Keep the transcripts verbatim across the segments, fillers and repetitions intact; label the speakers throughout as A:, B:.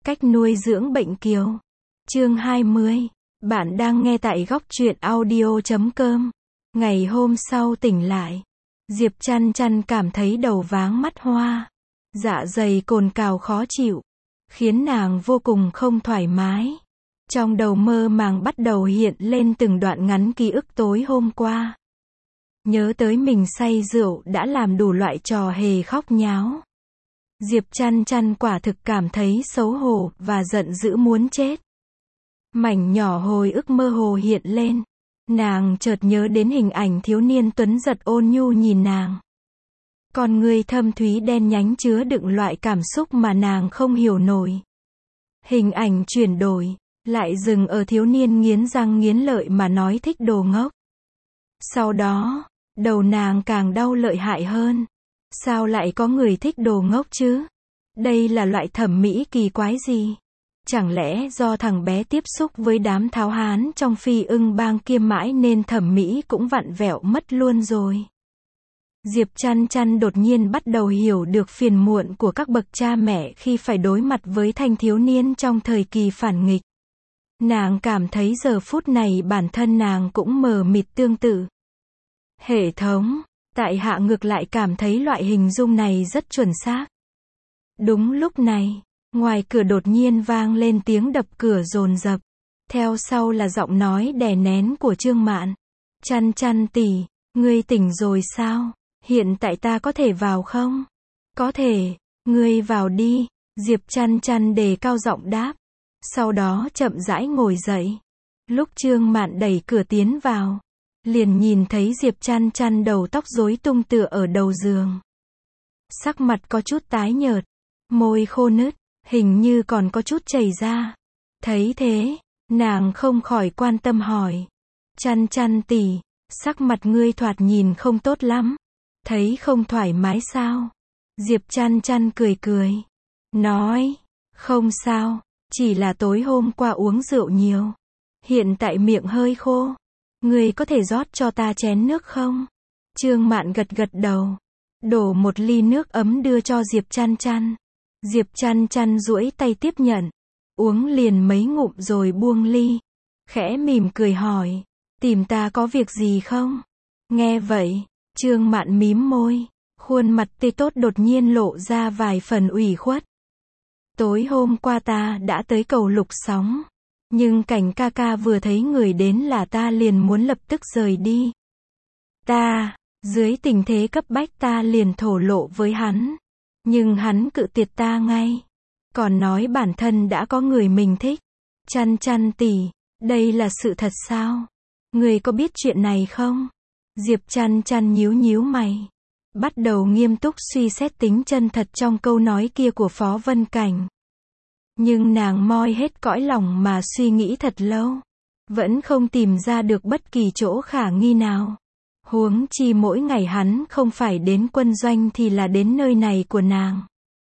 A: Cách nuôi dưỡng bệnh kiều. Chương hai mươi. Bạn đang nghe tại góc truyện audio chấm com. Ngày hôm sau tỉnh lại, Diệp Chăn Chăn cảm thấy đầu váng mắt hoa, dạ dày cồn cào khó chịu, khiến nàng vô cùng không thoải mái. Trong đầu mơ màng bắt đầu hiện lên từng đoạn ngắn ký ức tối hôm qua. Nhớ tới mình say rượu đã làm đủ loại trò hề khóc nháo. Diệp Chăn Chăn quả thực cảm thấy xấu hổ và giận dữ muốn chết. Mảnh nhỏ hồi ức mơ hồ hiện lên. Nàng chợt nhớ đến hình ảnh thiếu niên tuấn giật ôn nhu nhìn nàng. Con ngươi thâm thúy đen nhánh chứa đựng loại cảm xúc mà nàng không hiểu nổi. Hình ảnh chuyển đổi, lại dừng ở thiếu niên nghiến răng nghiến lợi mà nói thích đồ ngốc. Sau đó, đầu nàng càng đau lợi hại hơn. Sao lại có người thích đồ ngốc chứ? Đây là loại thẩm mỹ kỳ quái gì? Chẳng lẽ do thằng bé tiếp xúc với đám tháo hán trong Phi Ưng Bang kia mãi nên thẩm mỹ cũng vặn vẹo mất luôn rồi? Diệp Chăn Chăn đột nhiên bắt đầu hiểu được phiền muộn của các bậc cha mẹ khi phải đối mặt với thanh thiếu niên trong thời kỳ phản nghịch. Nàng cảm thấy giờ phút này bản thân nàng cũng mờ mịt tương tự. Hệ thống, tại hạ ngược lại cảm thấy loại hình dung này rất chuẩn xác. Đúng lúc này, ngoài cửa đột nhiên vang lên tiếng đập cửa dồn dập. Theo sau là giọng nói đè nén của Trương Mạn. Chăn Chăn tỷ, ngươi tỉnh rồi sao? Hiện tại ta có thể vào không? Có thể, ngươi vào đi. Diệp Chăn Chăn đề cao giọng đáp. Sau đó chậm rãi ngồi dậy. Lúc Trương Mạn đẩy cửa tiến vào, liền nhìn thấy Diệp Chăn Chăn đầu tóc rối tung tựa ở đầu giường. Sắc mặt có chút tái nhợt, môi khô nứt, hình như còn có chút chảy ra. Thấy thế, nàng không khỏi quan tâm hỏi. Chăn Chăn tỷ, sắc mặt ngươi thoạt nhìn không tốt lắm. Thấy không thoải mái sao? Diệp Chăn Chăn cười cười. Nói, không sao, chỉ là tối hôm qua uống rượu nhiều. Hiện tại miệng hơi khô. Ngươi có thể rót cho ta chén nước không? Trương Mạn gật gật đầu. Đổ một ly nước ấm đưa cho Diệp Chăn Chăn. Diệp Chăn Chăn duỗi tay tiếp nhận. Uống liền mấy ngụm rồi buông ly. Khẽ mỉm cười hỏi. Tìm ta có việc gì không? Nghe vậy, Trương Mạn mím môi. Khuôn mặt tươi tốt đột nhiên lộ ra vài phần ủy khuất. Tối hôm qua ta đã tới cầu Lục Sóng. Nhưng Cảnh ca ca vừa thấy người đến là ta liền muốn lập tức rời đi. Ta, dưới tình thế cấp bách ta liền thổ lộ với hắn. Nhưng hắn cự tuyệt ta ngay. Còn nói bản thân đã có người mình thích. Chăn Chăn tỷ, đây là sự thật sao? Người có biết chuyện này không? Diệp Chăn Chăn nhíu nhíu mày. Bắt đầu nghiêm túc suy xét tính chân thật trong câu nói kia của Phó Vân Cảnh. Nhưng nàng moi hết cõi lòng mà suy nghĩ thật lâu. Vẫn không tìm ra được bất kỳ chỗ khả nghi nào. Huống chi mỗi ngày hắn không phải đến quân doanh thì là đến nơi này của nàng.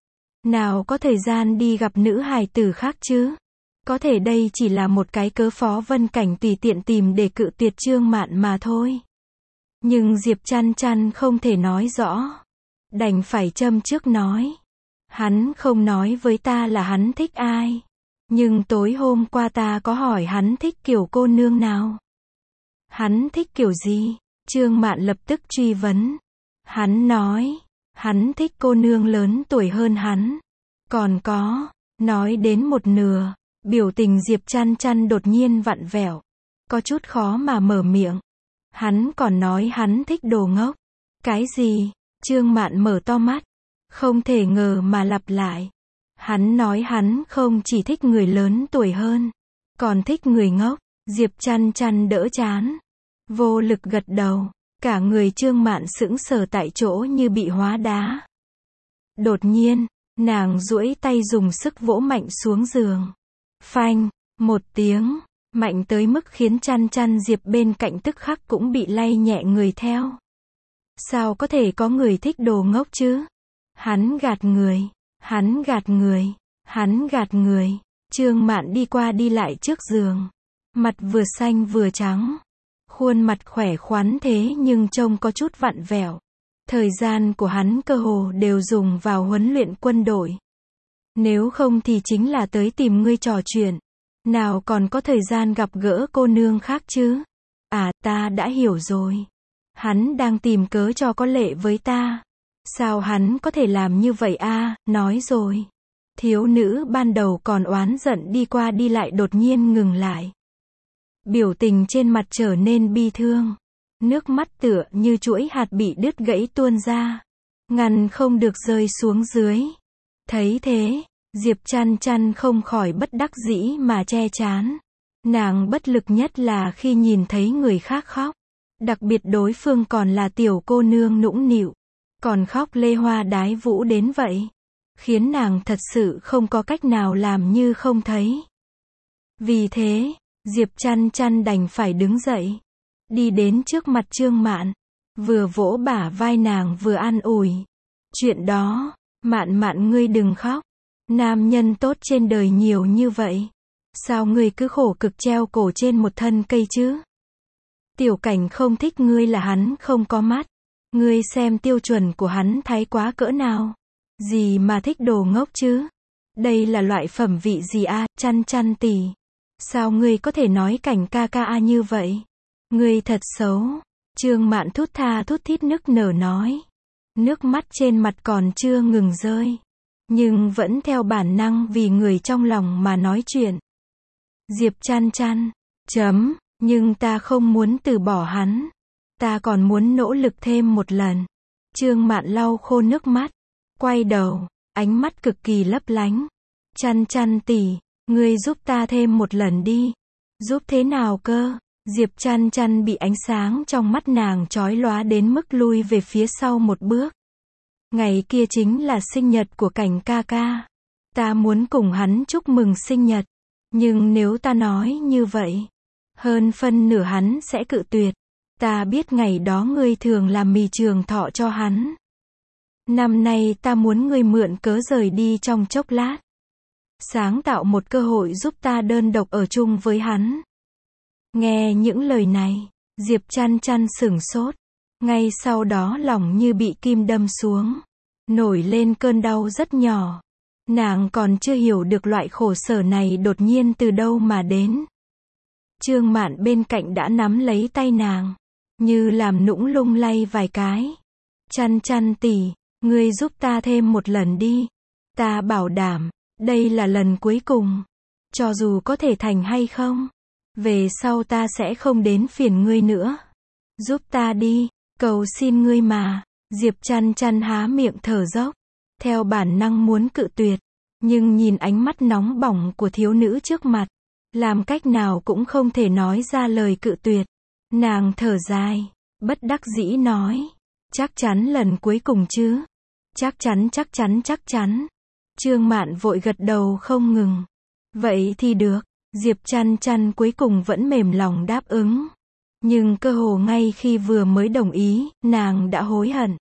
A: Nào có thời gian đi gặp nữ hài tử khác chứ? Có thể đây chỉ là một cái cớ Phó Vân Cảnh tùy tiện tìm để cự tuyệt Trương Mạn mà thôi. Nhưng Diệp Chăn Chăn không thể nói rõ. Đành phải châm trước nói. Hắn không nói với ta là hắn thích ai. Nhưng tối hôm qua ta có hỏi hắn thích kiểu cô nương nào. Hắn thích kiểu gì? Trương Mạn lập tức truy vấn. Hắn nói, hắn thích cô nương lớn tuổi hơn hắn. Còn có, nói đến một nửa, biểu tình Diệp Chăn Chăn đột nhiên vặn vẹo. Có chút khó mà mở miệng. Hắn còn nói hắn thích đồ ngốc. Cái gì? Trương Mạn mở to mắt. Không thể ngờ mà lặp lại. Hắn nói hắn không chỉ thích người lớn tuổi hơn, còn thích người ngốc. Diệp Chăn Chăn đỡ chán. Vô lực gật đầu. Cả người Trương Mạn sững sờ tại chỗ như bị hóa đá. Đột nhiên, nàng duỗi tay dùng sức vỗ mạnh xuống giường. Phanh, một tiếng, mạnh tới mức khiến Chăn Chăn Diệp bên cạnh tức khắc cũng bị lay nhẹ người theo. Sao có thể có người thích đồ ngốc chứ? Hắn gạt người, hắn gạt người, hắn gạt người. Trương Mạn đi qua đi lại trước giường. Mặt vừa xanh vừa trắng. Khuôn mặt khỏe khoắn thế nhưng trông có chút vặn vẹo. Thời gian của hắn cơ hồ đều dùng vào huấn luyện quân đội. Nếu không thì chính là tới tìm ngươi trò chuyện. Nào còn có thời gian gặp gỡ cô nương khác chứ? À, ta đã hiểu rồi. Hắn đang tìm cớ cho có lệ với ta. Sao hắn có thể làm như vậy a? Nói rồi. Thiếu nữ ban đầu còn oán giận đi qua đi lại đột nhiên ngừng lại. Biểu tình trên mặt trở nên bi thương. Nước mắt tựa như chuỗi hạt bị đứt gãy tuôn ra. Ngăn không được rơi xuống dưới. Thấy thế, Diệp Chăn Chăn không khỏi bất đắc dĩ mà che trán. Nàng bất lực nhất là khi nhìn thấy người khác khóc. Đặc biệt đối phương còn là tiểu cô nương nũng nịu. Còn khóc lê hoa đái vũ đến vậy. Khiến nàng thật sự không có cách nào làm như không thấy. Vì thế, Diệp Chăn Chăn đành phải đứng dậy. Đi đến trước mặt Trương Mạn. Vừa vỗ bả vai nàng vừa an ủi. Chuyện đó, Mạn Mạn ngươi đừng khóc. Nam nhân tốt trên đời nhiều như vậy. Sao ngươi cứ khổ cực treo cổ trên một thân cây chứ? Tiểu Cảnh không thích ngươi là hắn không có mắt. Ngươi xem tiêu chuẩn của hắn thái quá cỡ nào. Gì mà thích đồ ngốc chứ? Đây là loại phẩm vị gì a? Chăn Chăn tỷ. Sao ngươi có thể nói Cảnh ca ca a như vậy? Ngươi thật xấu. Trương Mạn thút tha thút thít nức nở nói. Nước mắt trên mặt còn chưa ngừng rơi. Nhưng vẫn theo bản năng vì người trong lòng mà nói chuyện. Diệp Chăn Chăn. Chấm. Nhưng ta không muốn từ bỏ hắn. Ta còn muốn nỗ lực thêm một lần. Trương Mạn lau khô nước mắt. Quay đầu. Ánh mắt cực kỳ lấp lánh. Chăn Chăn tỷ. Ngươi giúp ta thêm một lần đi. Giúp thế nào cơ? Diệp Chăn Chăn bị ánh sáng trong mắt nàng chói lóa đến mức lui về phía sau một bước. Ngày kia chính là sinh nhật của Cảnh ca ca. Ta muốn cùng hắn chúc mừng sinh nhật. Nhưng nếu ta nói như vậy, hơn phân nửa hắn sẽ cự tuyệt. Ta biết ngày đó ngươi thường làm mì trường thọ cho hắn. Năm nay ta muốn ngươi mượn cớ rời đi trong chốc lát. Sáng tạo một cơ hội giúp ta đơn độc ở chung với hắn. Nghe những lời này, Diệp Chăn Chăn sửng sốt. Ngay sau đó lòng như bị kim đâm xuống. Nổi lên cơn đau rất nhỏ. Nàng còn chưa hiểu được loại khổ sở này đột nhiên từ đâu mà đến. Trương Mạn bên cạnh đã nắm lấy tay nàng. Như làm nũng lung lay vài cái. Chăn Chăn tỷ, ngươi giúp ta thêm một lần đi. Ta bảo đảm, đây là lần cuối cùng. Cho dù có thể thành hay không. Về sau ta sẽ không đến phiền ngươi nữa. Giúp ta đi, cầu xin ngươi mà. Diệp Chăn Chăn há miệng thở dốc. Theo bản năng muốn cự tuyệt. Nhưng nhìn ánh mắt nóng bỏng của thiếu nữ trước mặt. Làm cách nào cũng không thể nói ra lời cự tuyệt. Nàng thở dài. Bất đắc dĩ nói. Chắc chắn lần cuối cùng chứ. Chắc chắn chắc chắn chắc chắn. Trương Mạn vội gật đầu không ngừng. Vậy thì được. Diệp Chăn Chăn cuối cùng vẫn mềm lòng đáp ứng. Nhưng cơ hồ ngay khi vừa mới đồng ý, nàng đã hối hận.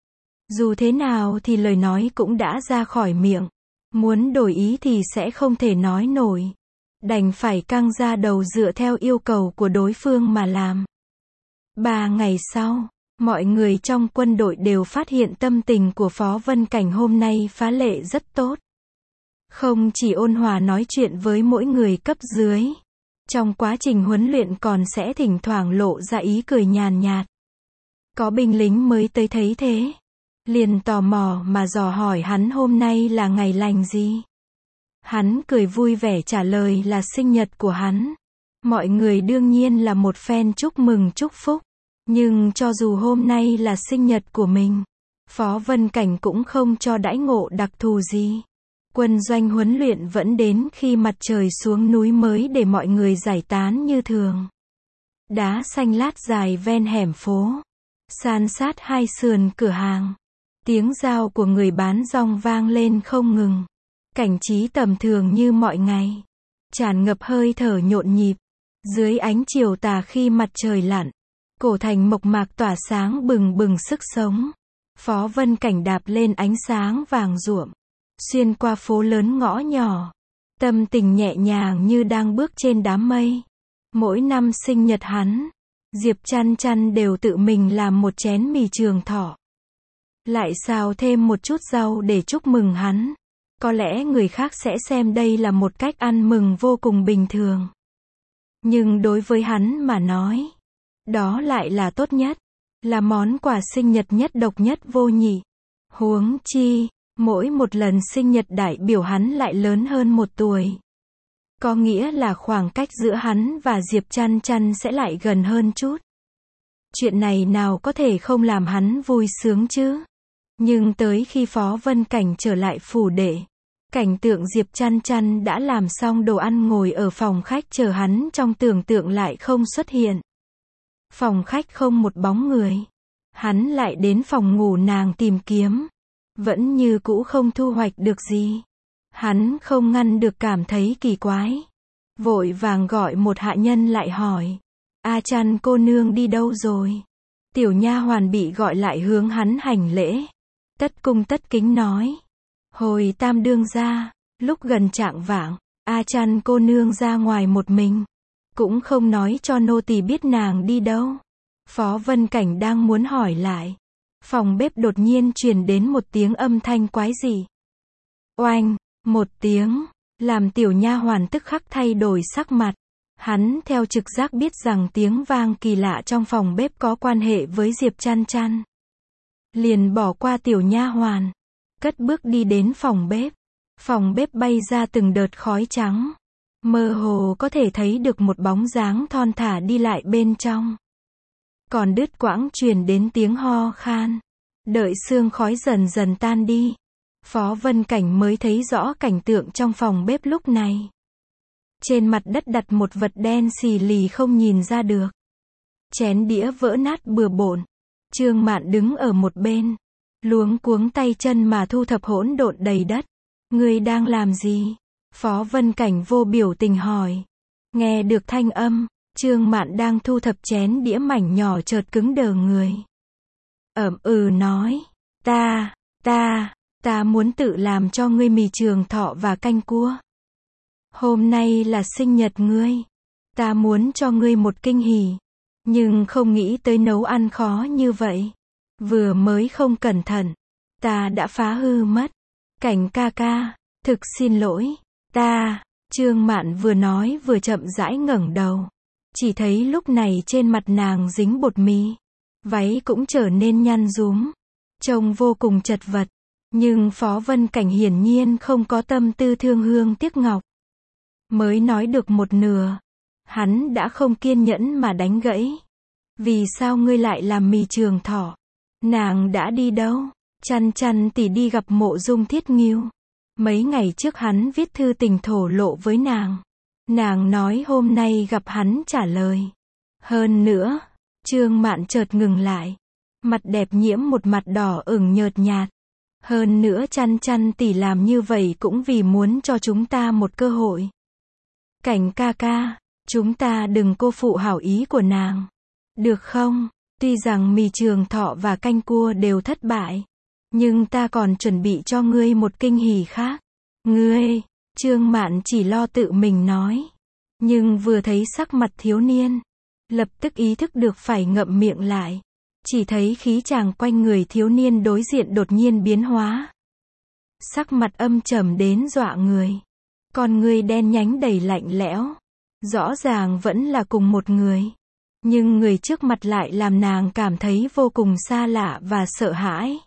A: Dù thế nào thì lời nói cũng đã ra khỏi miệng. Muốn đổi ý thì sẽ không thể nói nổi. Đành phải căng ra đầu dựa theo yêu cầu của đối phương mà làm. Ba ngày sau, mọi người trong quân đội đều phát hiện tâm tình của Phó Vân Cảnh hôm nay phá lệ rất tốt. Không chỉ ôn hòa nói chuyện với mỗi người cấp dưới. Trong quá trình huấn luyện còn sẽ thỉnh thoảng lộ ra ý cười nhàn nhạt. Có binh lính mới tới thấy thế. Liền tò mò mà dò hỏi hắn hôm nay là ngày lành gì. Hắn cười vui vẻ trả lời là sinh nhật của hắn. Mọi người đương nhiên là một phen chúc mừng chúc phúc. Nhưng cho dù hôm nay là sinh nhật của mình, Phó Vân Cảnh cũng không cho đãi ngộ đặc thù gì. Quân doanh huấn luyện vẫn đến khi mặt trời xuống núi mới để mọi người giải tán như thường. Đá xanh lát dài ven hẻm phố. San sát hai sườn cửa hàng. Tiếng dao của người bán rong vang lên không ngừng. Cảnh trí tầm thường như mọi ngày. Tràn ngập hơi thở nhộn nhịp. Dưới ánh chiều tà khi mặt trời lặn. Cổ thành mộc mạc tỏa sáng bừng bừng sức sống. Phó Vân Cảnh đạp lên ánh sáng vàng ruộm. Xuyên qua phố lớn ngõ nhỏ. Tâm tình nhẹ nhàng như đang bước trên đám mây. Mỗi năm sinh nhật hắn, Diệp Chăn Chăn đều tự mình làm một chén mì trường thọ. Lại xào thêm một chút rau để chúc mừng hắn. Có lẽ người khác sẽ xem đây là một cách ăn mừng vô cùng bình thường. Nhưng đối với hắn mà nói, đó lại là tốt nhất, là món quà sinh nhật nhất độc nhất vô nhị. Huống chi, mỗi một lần sinh nhật đại biểu hắn lại lớn hơn một tuổi. Có nghĩa là khoảng cách giữa hắn và Diệp Chăn Chăn sẽ lại gần hơn chút. Chuyện này nào có thể không làm hắn vui sướng chứ? Nhưng tới khi Phó Vân Cảnh trở lại phủ đệ, cảnh tượng Diệp Chăn Chăn đã làm xong đồ ăn ngồi ở phòng khách chờ hắn trong tưởng tượng lại không xuất hiện. Phòng khách không một bóng người. Hắn lại đến phòng ngủ nàng tìm kiếm. Vẫn như cũ không thu hoạch được gì. Hắn không ngăn được cảm thấy kỳ quái. Vội vàng gọi một hạ nhân lại hỏi. A Chăn cô nương đi đâu rồi? Tiểu nha hoàn bị gọi lại hướng hắn hành lễ. Tất cung tất kính nói. Hồi tam đương gia, lúc gần chạng vạng, A Chăn cô nương ra ngoài một mình. Cũng không nói cho nô tỳ biết nàng đi đâu. Phó Vân Cảnh đang muốn hỏi lại. Phòng bếp đột nhiên truyền đến một tiếng âm thanh quái dị. Oanh, một tiếng, làm tiểu nha hoàn tức khắc thay đổi sắc mặt. Hắn theo trực giác biết rằng tiếng vang kỳ lạ trong phòng bếp có quan hệ với Diệp Chăn Chăn. Liền bỏ qua tiểu nha hoàn, cất bước đi đến phòng bếp. Phòng bếp bay ra từng đợt khói trắng. Mơ hồ có thể thấy được một bóng dáng thon thả đi lại bên trong. Còn đứt quãng truyền đến tiếng ho khan. Đợi sương khói dần dần tan đi, Phó Vân Cảnh mới thấy rõ cảnh tượng trong phòng bếp lúc này. Trên mặt đất đặt một vật đen xì lì không nhìn ra được. Chén đĩa vỡ nát bừa bộn. Trương Mạn đứng ở một bên, luống cuống tay chân mà thu thập hỗn độn đầy đất. Ngươi đang làm gì? Phó Vân Cảnh vô biểu tình hỏi. Nghe được thanh âm, Trương Mạn đang thu thập chén đĩa mảnh nhỏ chợt cứng đờ người. Ẩm ừ nói, ta, ta, ta muốn tự làm cho ngươi mì trường thọ và canh cua. Hôm nay là sinh nhật ngươi. Ta muốn cho ngươi một kinh hỉ. Nhưng không nghĩ tới nấu ăn khó như vậy. Vừa mới không cẩn thận. Ta đã phá hư mất. Cảnh ca ca, thực xin lỗi. Ta, Trương Mạn vừa nói vừa chậm rãi ngẩng đầu. Chỉ thấy lúc này trên mặt nàng dính bột mì. Váy cũng trở nên nhăn rúm. Trông vô cùng chật vật. Nhưng Phó Vân Cảnh hiển nhiên không có tâm tư thương hương tiếc ngọc. Mới nói được một nửa. Hắn đã không kiên nhẫn mà đánh gãy. Vì sao ngươi lại làm mì trường thọ? Nàng đã đi đâu? Chăn Chăn tỷ đi gặp Mộ Dung Thiết Nghiêu. Mấy ngày trước hắn viết thư tình thổ lộ với nàng. Nàng nói hôm nay gặp hắn trả lời. Hơn nữa, Trương Mạn chợt ngừng lại. Mặt đẹp nhiễm một mặt đỏ ửng nhợt nhạt. Hơn nữa Chăn Chăn tỷ làm như vậy cũng vì muốn cho chúng ta một cơ hội. Cảnh ca ca, chúng ta đừng cô phụ hảo ý của nàng. Được không? Tuy rằng mì trường thọ và canh cua đều thất bại. Nhưng ta còn chuẩn bị cho ngươi một kinh hỉ khác. Ngươi, Trương Mạn chỉ lo tự mình nói. Nhưng vừa thấy sắc mặt thiếu niên, lập tức ý thức được phải ngậm miệng lại. Chỉ thấy khí chàng quanh người thiếu niên đối diện đột nhiên biến hóa. Sắc mặt âm trầm đến dọa người. Con ngươi đen nhánh đầy lạnh lẽo. Rõ ràng vẫn là cùng một người. Nhưng người trước mặt lại làm nàng cảm thấy vô cùng xa lạ và sợ hãi.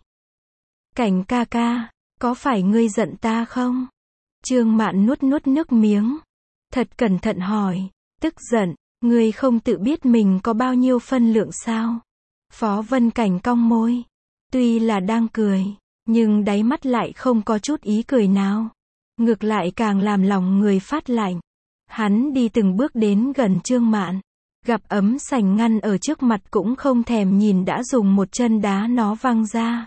A: Cảnh ca ca, có phải ngươi giận ta không? Trương Mạn nuốt nuốt nước miếng. Thật cẩn thận hỏi. Tức giận, ngươi không tự biết mình có bao nhiêu phân lượng sao? Phó Vân Cảnh cong môi. Tuy là đang cười, nhưng đáy mắt lại không có chút ý cười nào. Ngược lại càng làm lòng người phát lạnh. Hắn đi từng bước đến gần Trương Mạn. Gặp ấm sành ngăn ở trước mặt cũng không thèm nhìn đã dùng một chân đá nó văng ra.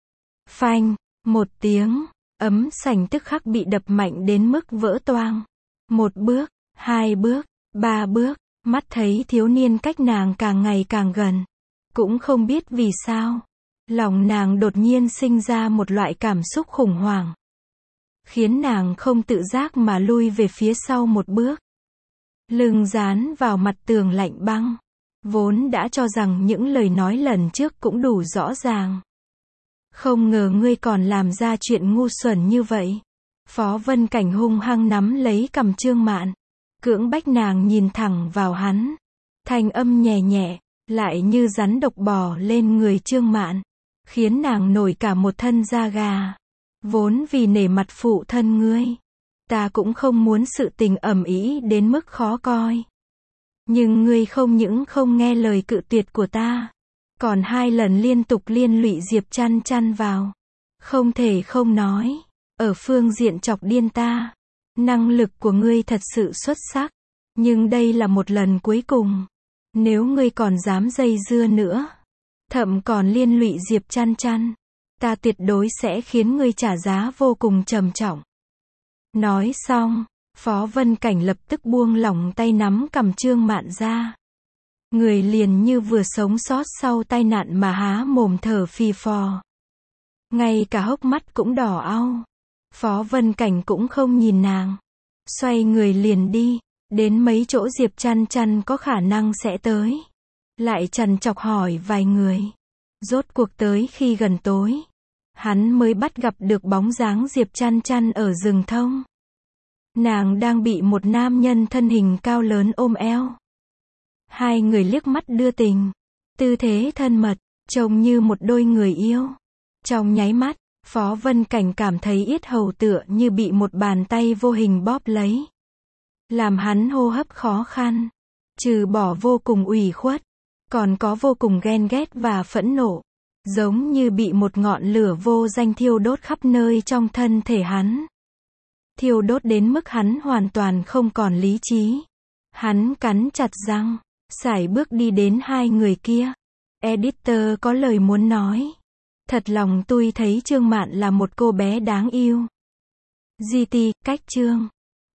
A: Phanh, một tiếng, ấm sành tức khắc bị đập mạnh đến mức vỡ toang. Một bước, hai bước, ba bước, mắt thấy thiếu niên cách nàng càng ngày càng gần. Cũng không biết vì sao. Lòng nàng đột nhiên sinh ra một loại cảm xúc khủng hoảng. Khiến nàng không tự giác mà lui về phía sau một bước. Lưng dán vào mặt tường lạnh băng. Vốn đã cho rằng những lời nói lần trước cũng đủ rõ ràng. Không ngờ ngươi còn làm ra chuyện ngu xuẩn như vậy. Phó Vân Cảnh hung hăng nắm lấy cằm Trương Mạn, cưỡng bách nàng nhìn thẳng vào hắn. Thanh âm nhẹ nhẹ, lại như rắn độc bò lên người Trương Mạn, khiến nàng nổi cả một thân da gà. Vốn vì nể mặt phụ thân ngươi, ta cũng không muốn sự tình ầm ĩ đến mức khó coi. Nhưng ngươi không những không nghe lời cự tuyệt của ta, còn hai lần liên tục liên lụy Diệp Chăn Chăn vào. Không thể không nói, ở phương diện chọc điên ta, năng lực của ngươi thật sự xuất sắc. Nhưng đây là một lần cuối cùng. Nếu ngươi còn dám dây dưa nữa, thậm còn liên lụy Diệp Chăn Chăn, ta tuyệt đối sẽ khiến ngươi trả giá vô cùng trầm trọng. Nói xong, Phó Vân Cảnh lập tức buông lỏng tay nắm cằm Trương Mạn ra. Người liền như vừa sống sót sau tai nạn mà há mồm thở phì phò. Ngay cả hốc mắt cũng đỏ au. Phó Vân Cảnh cũng không nhìn nàng. Xoay người liền đi, đến mấy chỗ Diệp Chăn Chăn có khả năng sẽ tới. Lại trằn trọc hỏi vài người. Rốt cuộc tới khi gần tối, hắn mới bắt gặp được bóng dáng Diệp Chăn Chăn ở rừng thông. Nàng đang bị một nam nhân thân hình cao lớn ôm eo. Hai người liếc mắt đưa tình, tư thế thân mật, trông như một đôi người yêu. Trong nháy mắt, Phó Vân Cảnh cảm thấy yết hầu tựa như bị một bàn tay vô hình bóp lấy, làm hắn hô hấp khó khăn. Trừ bỏ vô cùng ủy khuất, còn có vô cùng ghen ghét và phẫn nộ, giống như bị một ngọn lửa vô danh thiêu đốt khắp nơi trong thân thể hắn. Thiêu đốt đến mức hắn hoàn toàn không còn lý trí. Hắn cắn chặt răng, sải bước đi đến hai người kia. Editor có lời muốn nói. Thật lòng tôi thấy Trương Mạn là một cô bé đáng yêu. giê tê, cách chương